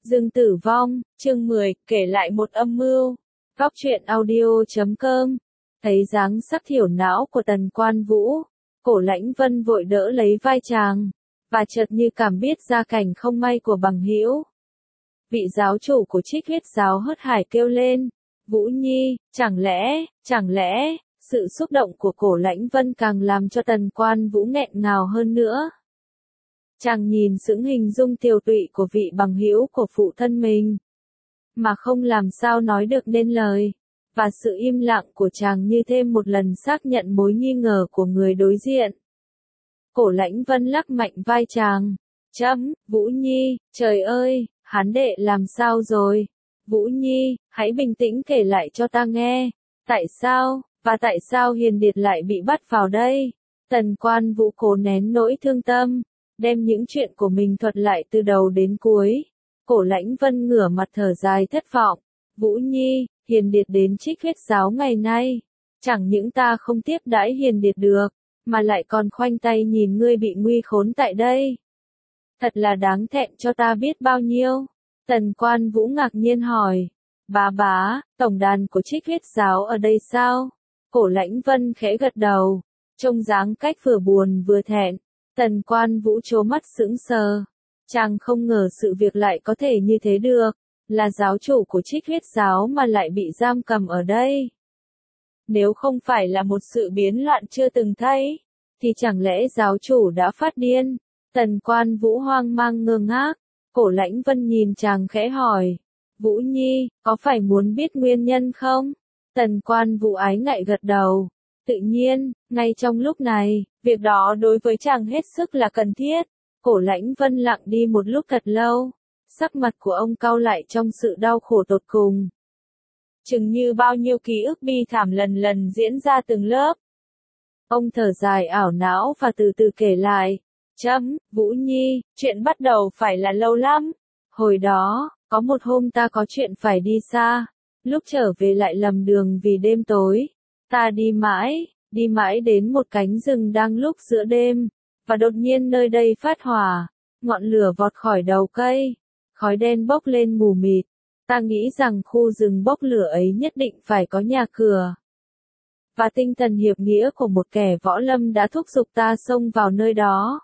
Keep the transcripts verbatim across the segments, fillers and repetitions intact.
Dương Tử Vong, chương mười, kể lại một âm mưu. Góc truyện audio chấm com. Thấy dáng sắc thiểu não của Tần Quan Vũ, Cổ Lãnh Vân vội đỡ lấy vai chàng, và chợt như cảm biết gia cảnh không may của bằng hữu. Vị giáo chủ của Trích Huyết giáo hớt hải kêu lên, Vũ Nhi, chẳng lẽ, chẳng lẽ, sự xúc động của Cổ Lãnh Vân càng làm cho Tần Quan Vũ nghẹn ngào hơn nữa. Chàng nhìn sững hình dung tiều tụy của vị bằng hữu của phụ thân mình, mà không làm sao nói được nên lời, và sự im lặng của chàng như thêm một lần xác nhận mối nghi ngờ của người đối diện. Cổ Lãnh Vân lắc mạnh vai chàng, chấm, Vũ Nhi, trời ơi, hắn đệ làm sao rồi? Vũ Nhi, hãy bình tĩnh kể lại cho ta nghe, tại sao, và tại sao Hiền Điệt lại bị bắt vào đây? Tần Quan Vũ cố nén nỗi thương tâm, đem những chuyện của mình thuật lại từ đầu đến cuối. Cổ Lãnh Vân ngửa mặt thở dài thất vọng. Vũ Nhi, Hiền Điệt đến Trích Huyết giáo ngày nay, chẳng những ta không tiếp đãi Hiền Điệt được, mà lại còn khoanh tay nhìn ngươi bị nguy khốn tại đây. Thật là đáng thẹn cho ta biết bao nhiêu. Tần Quan Vũ ngạc nhiên hỏi, bá bá, tổng đàn của Trích Huyết giáo ở đây sao? Cổ Lãnh Vân khẽ gật đầu, trông dáng cách vừa buồn vừa thẹn. Tần Quan Vũ trố mắt sững sờ. Chàng không ngờ sự việc lại có thể như thế được, là giáo chủ của Trích Huyết giáo mà lại bị giam cầm ở đây. Nếu không phải là một sự biến loạn chưa từng thấy, thì chẳng lẽ giáo chủ đã phát điên? Tần Quan Vũ hoang mang ngơ ngác. Cổ Lãnh Vân nhìn chàng khẽ hỏi, Vũ Nhi, có phải muốn biết nguyên nhân không? Tần Quan Vũ ái ngại gật đầu. Tự nhiên, ngay trong lúc này, việc đó đối với chàng hết sức là cần thiết. Cổ Lãnh Vân lặng đi một lúc thật lâu, sắc mặt của ông cau lại trong sự đau khổ tột cùng. Chừng như bao nhiêu ký ức bi thảm lần lần diễn ra từng lớp. Ông thở dài ảo não và từ từ kể lại, chấm, Vũ Nhi, chuyện bắt đầu phải là lâu lắm. Hồi đó, có một hôm ta có chuyện phải đi xa, lúc trở về lại lầm đường vì đêm tối. Ta đi mãi, đi mãi đến một cánh rừng đang lúc giữa đêm, và đột nhiên nơi đây phát hỏa, ngọn lửa vọt khỏi đầu cây, khói đen bốc lên mù mịt. Ta nghĩ rằng khu rừng bốc lửa ấy nhất định phải có nhà cửa. Và tinh thần hiệp nghĩa của một kẻ võ lâm đã thúc giục ta xông vào nơi đó.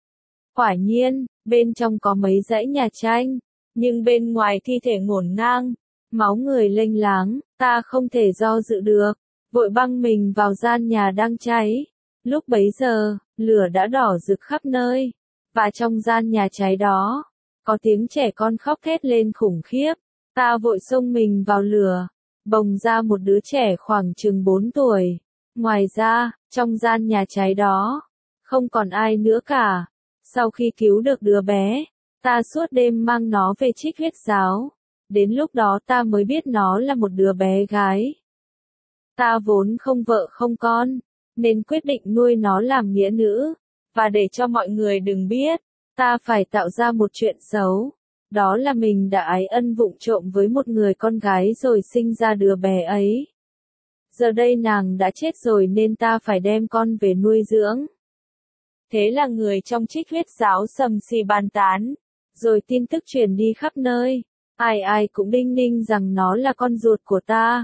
Quả nhiên, bên trong có mấy dãy nhà tranh, nhưng bên ngoài thi thể ngổn ngang, máu người lênh láng, ta không thể do dự được. Vội băng mình vào gian nhà đang cháy. Lúc bấy giờ, lửa đã đỏ rực khắp nơi. Và trong gian nhà cháy đó, có tiếng trẻ con khóc thét lên khủng khiếp. Ta vội xông mình vào lửa, bồng ra một đứa trẻ khoảng chừng bốn tuổi. Ngoài ra, trong gian nhà cháy đó, không còn ai nữa cả. Sau khi cứu được đứa bé, ta suốt đêm mang nó về Trích Huyết giáo. Đến lúc đó ta mới biết nó là một đứa bé gái. Ta vốn không vợ không con, nên quyết định nuôi nó làm nghĩa nữ, và để cho mọi người đừng biết, ta phải tạo ra một chuyện xấu. Đó là mình đã ái ân vụng trộm với một người con gái rồi sinh ra đứa bé ấy. Giờ đây nàng đã chết rồi nên ta phải đem con về nuôi dưỡng. Thế là người trong Trích Huyết giáo sầm xì bàn tán, rồi tin tức truyền đi khắp nơi, ai ai cũng đinh ninh rằng nó là con ruột của ta.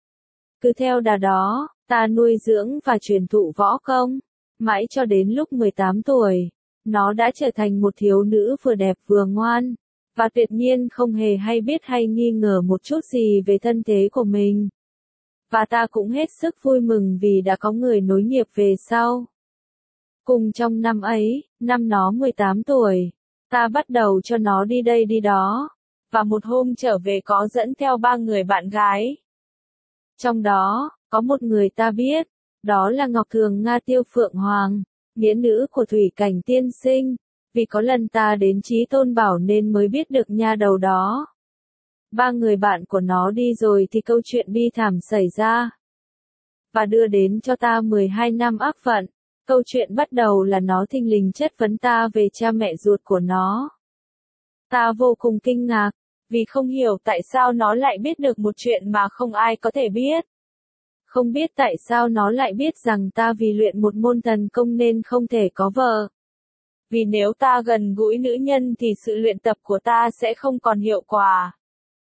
Cứ theo đà đó, ta nuôi dưỡng và truyền thụ võ công, mãi cho đến lúc mười tám tuổi, nó đã trở thành một thiếu nữ vừa đẹp vừa ngoan, và tuyệt nhiên không hề hay biết hay nghi ngờ một chút gì về thân thế của mình. Và ta cũng hết sức vui mừng vì đã có người nối nghiệp về sau. Cùng trong năm ấy, năm nó mười tám tuổi, ta bắt đầu cho nó đi đây đi đó, và một hôm trở về có dẫn theo ba người bạn gái. Trong đó, có một người ta biết, đó là Ngọc Thường Nga Tiêu Phượng Hoàng, nghĩa nữ của Thủy Cảnh tiên sinh, vì có lần ta đến Chí Tôn Bảo nên mới biết được nha đầu đó. Ba người bạn của nó đi rồi thì câu chuyện bi thảm xảy ra, và đưa đến cho ta mười hai năm ác phận. Câu chuyện bắt đầu là nó thình lình chất vấn ta về cha mẹ ruột của nó. Ta vô cùng kinh ngạc, vì không hiểu tại sao nó lại biết được một chuyện mà không ai có thể biết. Không biết tại sao nó lại biết rằng ta vì luyện một môn thần công nên không thể có vợ. Vì nếu ta gần gũi nữ nhân thì sự luyện tập của ta sẽ không còn hiệu quả.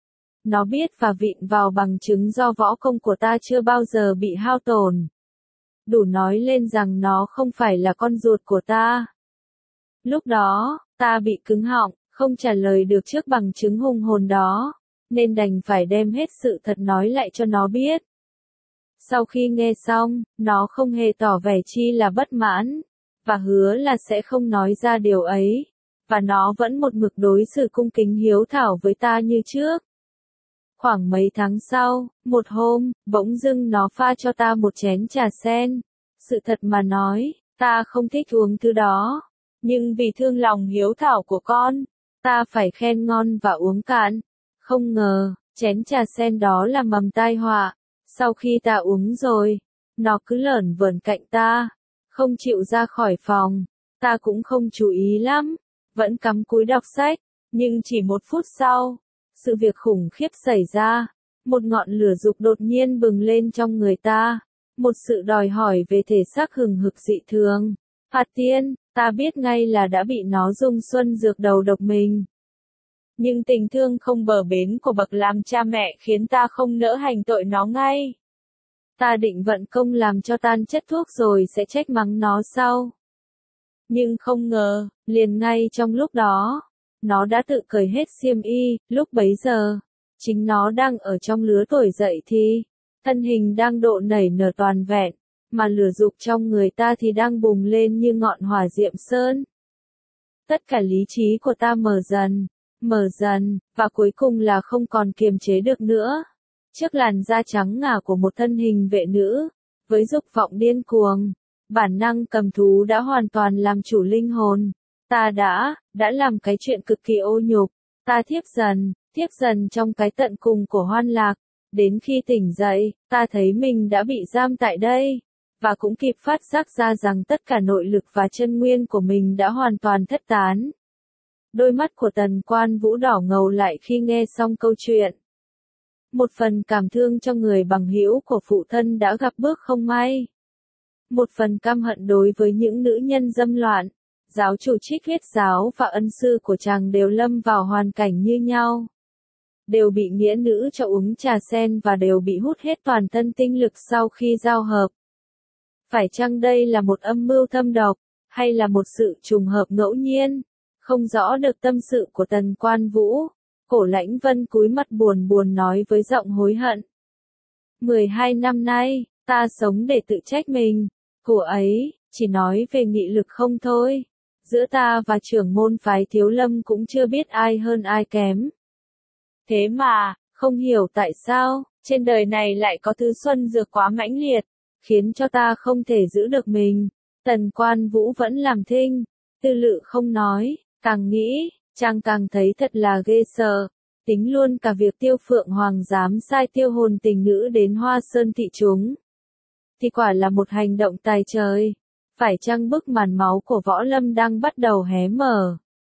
Nó biết và vịn vào bằng chứng do võ công của ta chưa bao giờ bị hao tổn. Đủ nói lên rằng nó không phải là con ruột của ta. Lúc đó, ta bị cứng họng, không trả lời được trước bằng chứng hùng hồn đó, nên đành phải đem hết sự thật nói lại cho nó biết. Sau khi nghe xong, nó không hề tỏ vẻ chi là bất mãn, và hứa là sẽ không nói ra điều ấy, và nó vẫn một mực đối xử cung kính hiếu thảo với ta như trước. Khoảng mấy tháng sau, một hôm, bỗng dưng nó pha cho ta một chén trà sen. Sự thật mà nói, ta không thích uống thứ đó. Nhưng vì thương lòng hiếu thảo của con, ta phải khen ngon và uống cạn. Không ngờ, chén trà sen đó là mầm tai họa. Sau khi ta uống rồi, nó cứ lởn vởn cạnh ta, không chịu ra khỏi phòng. Ta cũng không chú ý lắm, vẫn cắm cúi đọc sách. Nhưng chỉ một phút sau, sự việc khủng khiếp xảy ra. Một ngọn lửa dục đột nhiên bừng lên trong người ta. Một sự đòi hỏi về thể xác hừng hực dị thường. Phạt Tiên, ta biết ngay là đã bị nó dung xuân dược đầu độc mình. Nhưng tình thương không bờ bến của bậc làm cha mẹ khiến ta không nỡ hành tội nó ngay. Ta định vận công làm cho tan chất thuốc rồi sẽ trách mắng nó sau. Nhưng không ngờ, liền ngay trong lúc đó, nó đã tự cởi hết xiêm y. Lúc bấy giờ, chính nó đang ở trong lứa tuổi dậy thì, thân hình đang độ nảy nở toàn vẹn, mà lửa dục trong người ta thì đang bùng lên như ngọn hỏa diệm sơn. Tất cả lý trí của ta mở dần, mở dần, và cuối cùng là không còn kiềm chế được nữa. Trước làn da trắng ngà của một thân hình vệ nữ, với dục vọng điên cuồng, bản năng cầm thú đã hoàn toàn làm chủ linh hồn. Ta đã, đã làm cái chuyện cực kỳ ô nhục. Ta thiếp dần, thiếp dần trong cái tận cùng của hoan lạc. Đến khi tỉnh dậy, ta thấy mình đã bị giam tại đây, và cũng kịp phát giác ra rằng tất cả nội lực và chân nguyên của mình đã hoàn toàn thất tán. Đôi mắt của Tần Quan Vũ đỏ ngầu lại khi nghe xong câu chuyện. Một phần cảm thương cho người bằng hữu của phụ thân đã gặp bước không may. Một phần căm hận đối với những nữ nhân dâm loạn. Giáo chủ Trích Huyết giáo và ân sư của chàng đều lâm vào hoàn cảnh như nhau. Đều bị nghĩa nữ cho uống trà sen và đều bị hút hết toàn thân tinh lực sau khi giao hợp. Phải chăng đây là một âm mưu thâm độc, hay là một sự trùng hợp ngẫu nhiên? Không rõ được tâm sự của Tần Quan Vũ. Cổ Lãnh Vân cúi mặt buồn buồn nói với giọng hối hận. mười hai năm nay, ta sống để tự trách mình. Của ấy, chỉ nói về nghị lực không thôi. Giữa ta và trưởng môn phái Thiếu Lâm cũng chưa biết ai hơn ai kém. Thế mà, không hiểu tại sao, trên đời này lại có thứ xuân dược quá mãnh liệt, khiến cho ta không thể giữ được mình. Tần Quan Vũ vẫn làm thinh, tư lự không nói, càng nghĩ, chàng càng thấy thật là ghê sợ. Tính luôn cả việc Tiêu Phượng Hoàng dám sai tiêu hồn tình nữ đến Hoa Sơn thị chúng. Thì quả là một hành động tài trời. Phải chăng bức màn máu của võ lâm đang bắt đầu hé mở?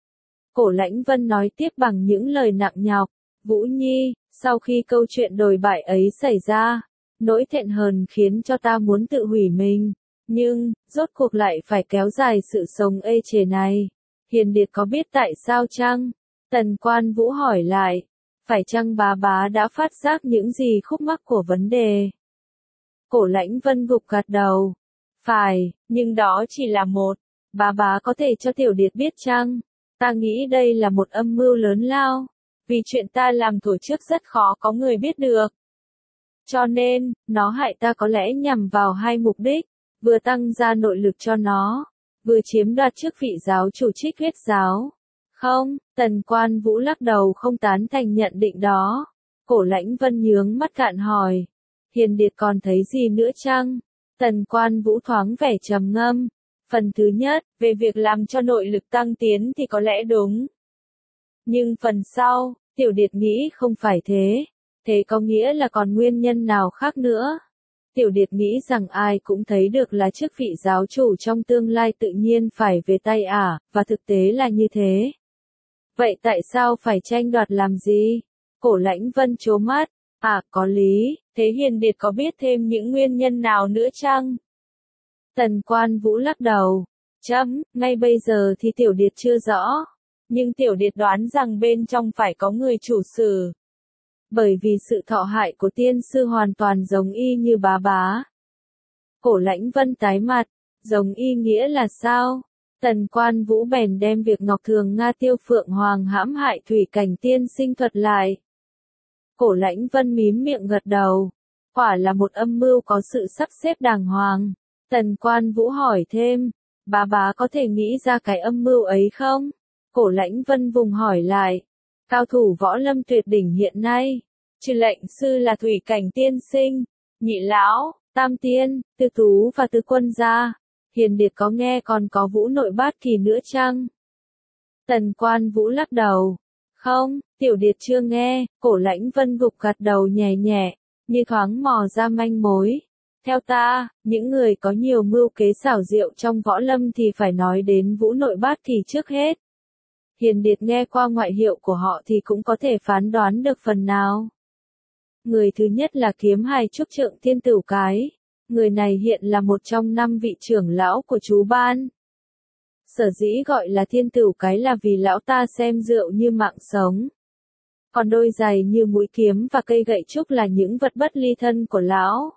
Cổ Lãnh Vân nói tiếp bằng những lời nặng nhọc. Vũ Nhi, sau khi câu chuyện đồi bại ấy xảy ra, nỗi thẹn hờn khiến cho ta muốn tự hủy mình. Nhưng, rốt cuộc lại phải kéo dài sự sống ê chề này. Hiền Điệt có biết tại sao chăng? Tần Quan Vũ hỏi lại. Phải chăng bá bá đã phát giác những gì khúc mắc của vấn đề? Cổ Lãnh Vân gục gật đầu. Phải, nhưng đó chỉ là một. Bá bá có thể cho Tiểu Điệt biết chăng? Ta nghĩ đây là một âm mưu lớn lao. Vì chuyện ta làm thổi trước rất khó có người biết được. Cho nên, nó hại ta có lẽ nhằm vào hai mục đích. Vừa tăng ra nội lực cho nó, vừa chiếm đoạt chức vị giáo chủ Trích Huyết giáo. Không, Tần Quan Vũ lắc đầu không tán thành nhận định đó. Cổ Lãnh Vân nhướng mắt cạn hỏi. Hiền Điệt còn thấy gì nữa chăng? Tần Quan Vũ thoáng vẻ trầm ngâm. Phần thứ nhất, về việc làm cho nội lực tăng tiến thì có lẽ đúng. Nhưng phần sau, Tiểu Điệt nghĩ không phải thế. Thế có nghĩa là còn nguyên nhân nào khác nữa? Tiểu Điệt nghĩ rằng ai cũng thấy được là chức vị giáo chủ trong tương lai tự nhiên phải về tay ả, và thực tế là như thế. Vậy tại sao phải tranh đoạt làm gì? Cổ Lãnh Vân trố mắt. À, có lý, thế Hiền Điệt có biết thêm những nguyên nhân nào nữa chăng? Tần Quan Vũ lắc đầu. Chấm, ngay bây giờ thì Tiểu Điệt chưa rõ. Nhưng Tiểu Điệt đoán rằng bên trong phải có người chủ sử. Bởi vì sự thọ hại của tiên sư hoàn toàn giống y như bá bá. Cổ Lãnh Vân tái mặt, giống y nghĩa là sao? Tần Quan Vũ bèn đem việc Ngọc Thường Nga Tiêu Phượng Hoàng hãm hại Thủy Cảnh tiên sinh thuật lại. Cổ Lãnh Vân mím miệng gật đầu. Quả là một âm mưu có sự sắp xếp đàng hoàng. Tần Quan Vũ hỏi thêm, bá bá có thể nghĩ ra cái âm mưu ấy không? Cổ Lãnh Vân vùng hỏi lại. Cao thủ võ lâm tuyệt đỉnh hiện nay, trừ lệnh sư là Thủy Cảnh tiên sinh, Nhị lão, Tam tiên, Tư Tú và Tư Quân gia. Hiền Điệt có nghe còn có Vũ Nội Bát Kỳ nữa chăng? Tần Quan Vũ lắc đầu. Không, Tiểu Điệt chưa nghe. Cổ Lãnh Vân gục gật đầu nhẹ nhẹ, như thoáng mò ra manh mối. Theo ta, những người có nhiều mưu kế xảo diệu trong võ lâm thì phải nói đến Vũ Nội Bát Kỳ trước hết. Hiền Điệt nghe qua ngoại hiệu của họ thì cũng có thể phán đoán được phần nào. Người thứ nhất là Kiếm Hài Trúc Trượng Thiên Tửu Cái. Người này hiện là một trong năm vị trưởng lão của chú ban. Sở dĩ gọi là Thiên Tửu Cái là vì lão ta xem rượu như mạng sống. Còn đôi giày như mũi kiếm và cây gậy trúc là những vật bất ly thân của lão.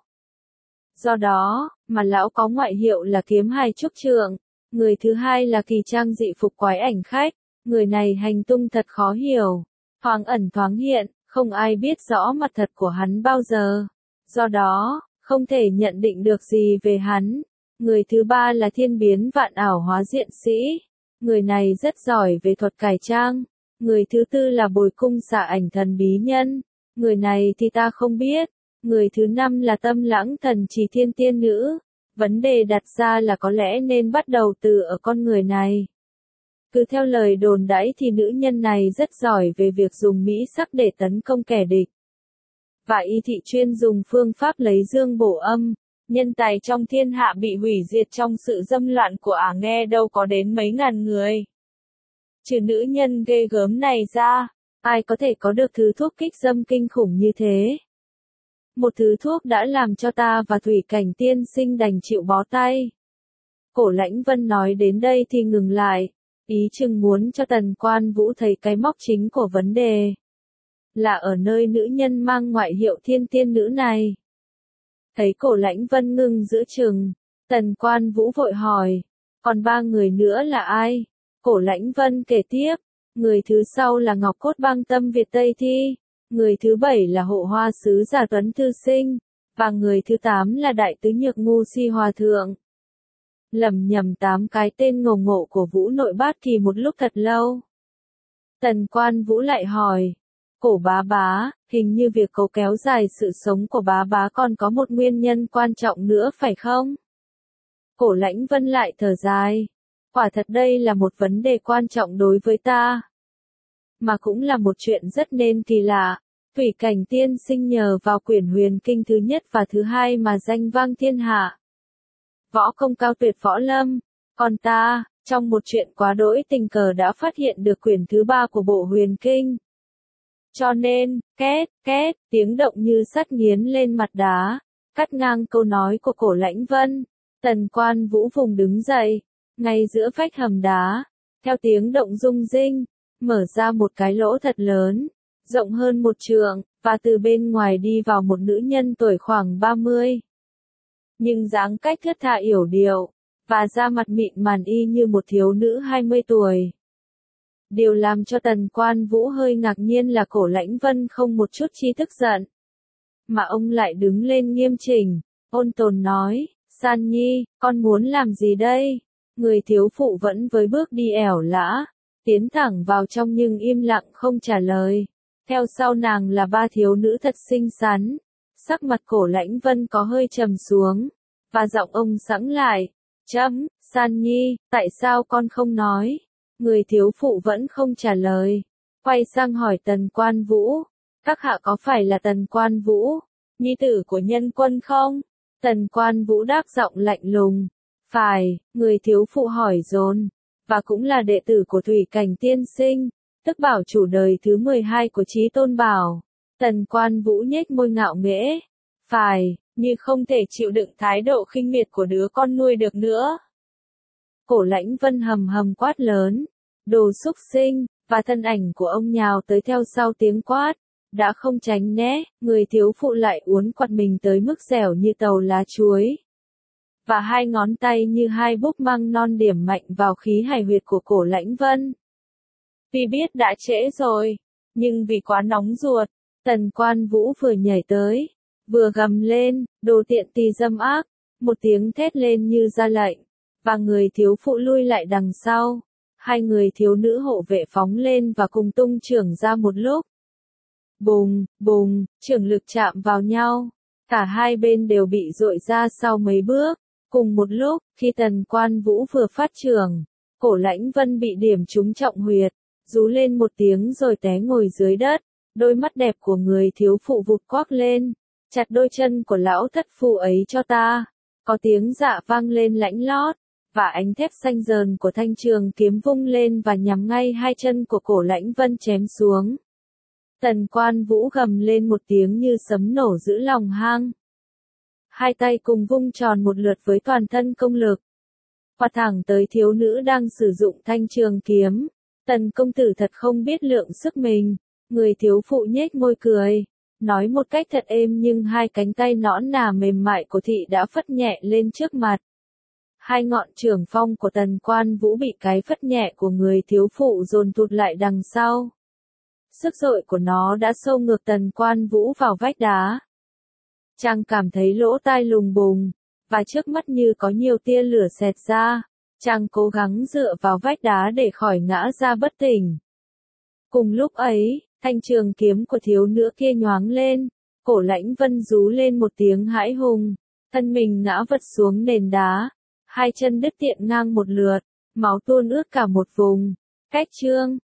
Do đó, mà lão có ngoại hiệu là Kiếm Hài Trúc Trượng. Người thứ hai là Kỳ Trang Dị Phục Quái Ảnh Khách. Người này hành tung thật khó hiểu. Thoáng ẩn thoáng hiện, không ai biết rõ mặt thật của hắn bao giờ. Do đó, không thể nhận định được gì về hắn. Người thứ ba là Thiên Biến Vạn Ảo Hóa Diện Sĩ. Người này rất giỏi về thuật cải trang. Người thứ tư là Bồi Cung Xạ Ảnh Thần Bí Nhân. Người này thì ta không biết. Người thứ năm là Tâm Lãng Thần Trì Thiên Tiên Nữ. Vấn đề đặt ra là có lẽ nên bắt đầu từ ở con người này. Cứ theo lời đồn đãi thì nữ nhân này rất giỏi về việc dùng mỹ sắc để tấn công kẻ địch. Và y thị chuyên dùng phương pháp lấy dương bổ âm. Nhân tài trong thiên hạ bị hủy diệt trong sự dâm loạn của ả nghe đâu có đến mấy ngàn người. Trừ nữ nhân ghê gớm này ra, ai có thể có được thứ thuốc kích dâm kinh khủng như thế? Một thứ thuốc đã làm cho ta và Thủy Cảnh tiên sinh đành chịu bó tay. Cổ Lãnh Vân nói đến đây thì ngừng lại. Ý chừng muốn cho Tần Quan Vũ thấy cái móc chính của vấn đề. Là ở nơi nữ nhân mang ngoại hiệu Thiên Tiên Nữ này. Thấy Cổ Lãnh Vân ngưng giữa chừng, Tần Quan Vũ vội hỏi, còn ba người nữa là ai? Cổ Lãnh Vân kể tiếp, người thứ sau là Ngọc Cốt Băng Tâm Việt Tây Thi, người thứ bảy là Hộ Hoa Sứ Giả Tuấn Thư Sinh, và người thứ tám là Đại Tứ Nhược Ngu Si Hòa Thượng. Lầm nhầm tám cái tên ngầu ngộ của Vũ Nội Bát Kỳ một lúc thật lâu. Tần Quan Vũ lại hỏi, Cổ bá bá, hình như việc cố kéo dài sự sống của bá bá còn có một nguyên nhân quan trọng nữa phải không? Cổ Lãnh Vân lại thở dài. Quả thật đây là một vấn đề quan trọng đối với ta. Mà cũng là một chuyện rất nên kỳ lạ. Thủy Cảnh tiên sinh nhờ vào quyển huyền kinh thứ nhất và thứ hai mà danh vang thiên hạ. Võ công cao tuyệt võ lâm. Còn ta, trong một chuyện quá đỗi tình cờ đã phát hiện được quyển thứ ba của bộ huyền kinh. Cho nên, két, két, tiếng động như sắt nghiến lên mặt đá, cắt ngang câu nói của Cổ Lãnh Vân. Tần Quan Vũ vùng đứng dậy, ngay giữa vách hầm đá, theo tiếng động rung rinh, mở ra một cái lỗ thật lớn, rộng hơn một trượng, và từ bên ngoài đi vào một nữ nhân tuổi khoảng ba mươi. Nhưng dáng cách thướt tha yểu điệu, và da mặt mịn màng y như một thiếu nữ hai mươi tuổi. Điều làm cho Tần Quan Vũ hơi ngạc nhiên là Cổ Lãnh Vân không một chút chi tức giận. Mà ông lại đứng lên nghiêm chỉnh, ôn tồn nói, San Nhi, con muốn làm gì đây? Người thiếu phụ vẫn với bước đi ẻo lả, tiến thẳng vào trong nhưng im lặng không trả lời. Theo sau nàng là ba thiếu nữ thật xinh xắn. Sắc mặt Cổ Lãnh Vân có hơi trầm xuống, và giọng ông sẵn lại, chấm, San Nhi, tại sao con không nói? Người thiếu phụ vẫn không trả lời, quay sang hỏi Tần Quan Vũ, các hạ có phải là Tần Quan Vũ, nhi tử của Nhân Quân không? Tần Quan Vũ đáp giọng lạnh lùng, phải, người thiếu phụ hỏi dồn, và cũng là đệ tử của Thủy Cảnh tiên sinh, tức bảo chủ đời thứ mười hai của Chí Tôn Bảo. Tần Quan Vũ nhếch môi ngạo nghễ, phải, như không thể chịu đựng thái độ khinh miệt của đứa con nuôi được nữa. Cổ Lãnh Vân hầm hầm quát lớn. Đồ xúc sinh, và thân ảnh của ông nhào tới theo sau tiếng quát. Đã không tránh né, người thiếu phụ lại uốn quạt mình tới mức dẻo như tàu lá chuối. Và hai ngón tay như hai búp măng non điểm mạnh vào khí hải huyệt của Cổ Lãnh Vân. Vì biết đã trễ rồi, nhưng vì quá nóng ruột, Tần Quan Vũ vừa nhảy tới, vừa gầm lên, đồ tiện tỳ dâm ác, một tiếng thét lên như ra lệnh, và người thiếu phụ lui lại đằng sau. Hai người thiếu nữ hộ vệ phóng lên và cùng tung chưởng ra một lúc. Bùng, bùng, chưởng lực chạm vào nhau. Cả hai bên đều bị dội ra sau mấy bước. Cùng một lúc, khi Tần Quan Vũ vừa phát chưởng, Cổ Lãnh Vân bị điểm trúng trọng huyệt, rú lên một tiếng rồi té ngồi dưới đất. Đôi mắt đẹp của người thiếu phụ vụt quắc lên. Chặt đôi chân của lão thất phu ấy cho ta. Có tiếng dạ vang lên lãnh lót. Và ánh thép xanh dờn của thanh trường kiếm vung lên và nhắm ngay hai chân của Cổ Lãnh Vân chém xuống. Tần Quan Vũ gầm lên một tiếng như sấm nổ giữa lòng hang. Hai tay cùng vung tròn một lượt với toàn thân công lực. Quạt thẳng tới thiếu nữ đang sử dụng thanh trường kiếm. Tần công tử thật không biết lượng sức mình. Người thiếu phụ nhếch môi cười. Nói một cách thật êm nhưng hai cánh tay nõn nà mềm mại của thị đã phất nhẹ lên trước mặt. Hai ngọn chưởng phong của Tần Quan Vũ bị cái phất nhẹ của người thiếu phụ dồn tụt lại đằng sau. Sức dội của nó đã xô ngược Tần Quan Vũ vào vách đá. Chàng cảm thấy lỗ tai lùng bùng, và trước mắt như có nhiều tia lửa xẹt ra. Chàng cố gắng dựa vào vách đá để khỏi ngã ra bất tỉnh. Cùng lúc ấy, thanh trường kiếm của thiếu nữ kia nhoáng lên, Cổ Lãnh Vân rú lên một tiếng hãi hùng, thân mình ngã vật xuống nền đá. Hai chân đứt tiện ngang một lượt, máu tuôn ướt cả một vùng. Cách chương